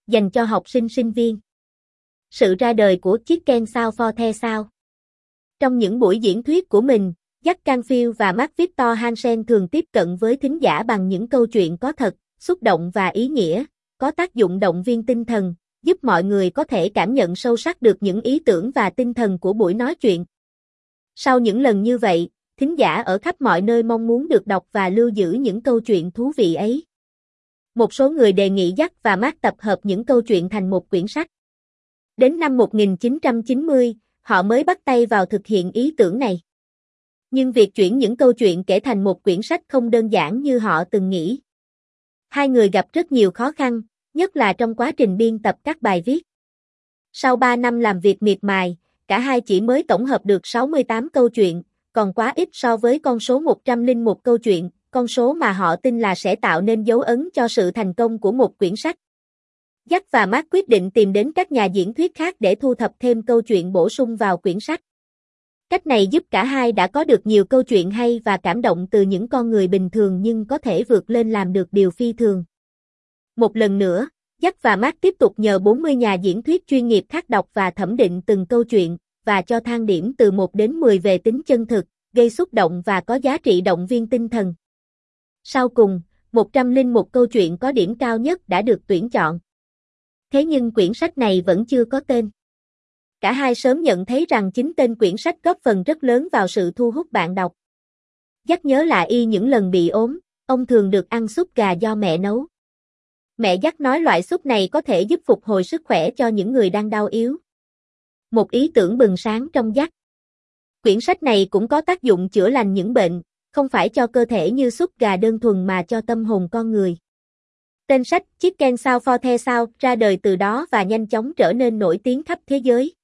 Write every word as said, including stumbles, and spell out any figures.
dành cho học sinh sinh viên. Sự ra đời của Chicken Soup for the South. Trong những buổi diễn thuyết của mình, Jack Canfield và Mark Victor Hansen thường tiếp cận với thính giả bằng những câu chuyện có thật, xúc động và ý nghĩa, có tác dụng động viên tinh thần, giúp mọi người có thể cảm nhận sâu sắc được những ý tưởng và tinh thần của buổi nói chuyện. Sau những lần như vậy, thính giả ở khắp mọi nơi mong muốn được đọc và lưu giữ những câu chuyện thú vị ấy. Một số người đề nghị Jack và Mark tập hợp những câu chuyện thành một quyển sách. Đến năm một nghìn chín trăm chín mươi, họ mới bắt tay vào thực hiện ý tưởng này. Nhưng việc chuyển những câu chuyện kể thành một quyển sách không đơn giản như họ từng nghĩ. Hai người gặp rất nhiều khó khăn, nhất là trong quá trình biên tập các bài viết. Sau ba năm làm việc miệt mài, cả hai chỉ mới tổng hợp được sáu mươi tám câu chuyện, còn quá ít so với con số một trăm lẻ một câu chuyện, con số mà họ tin là sẽ tạo nên dấu ấn cho sự thành công của một quyển sách. Jack và Mark quyết định tìm đến các nhà diễn thuyết khác để thu thập thêm câu chuyện bổ sung vào quyển sách. Cách này giúp cả hai đã có được nhiều câu chuyện hay và cảm động từ những con người bình thường nhưng có thể vượt lên làm được điều phi thường. Một lần nữa, Jack và Mark tiếp tục nhờ bốn mươi nhà diễn thuyết chuyên nghiệp khác đọc và thẩm định từng câu chuyện, và cho thang điểm từ một đến mười về tính chân thực, gây xúc động và có giá trị động viên tinh thần. Sau cùng, một trăm lẻ một câu chuyện có điểm cao nhất đã được tuyển chọn. Thế nhưng quyển sách này vẫn chưa có tên. Cả hai sớm nhận thấy rằng chính tên quyển sách góp phần rất lớn vào sự thu hút bạn đọc. Jack nhớ lại y những lần bị ốm, ông thường được ăn súp gà do mẹ nấu. Mẹ Jack nói loại súp này có thể giúp phục hồi sức khỏe cho những người đang đau yếu. Một ý tưởng bừng sáng trong Jack. Quyển sách này cũng có tác dụng chữa lành những bệnh, không phải cho cơ thể như súp gà đơn thuần mà cho tâm hồn con người. Tên sách Chicken Soup for the South ra đời từ đó và nhanh chóng trở nên nổi tiếng khắp thế giới.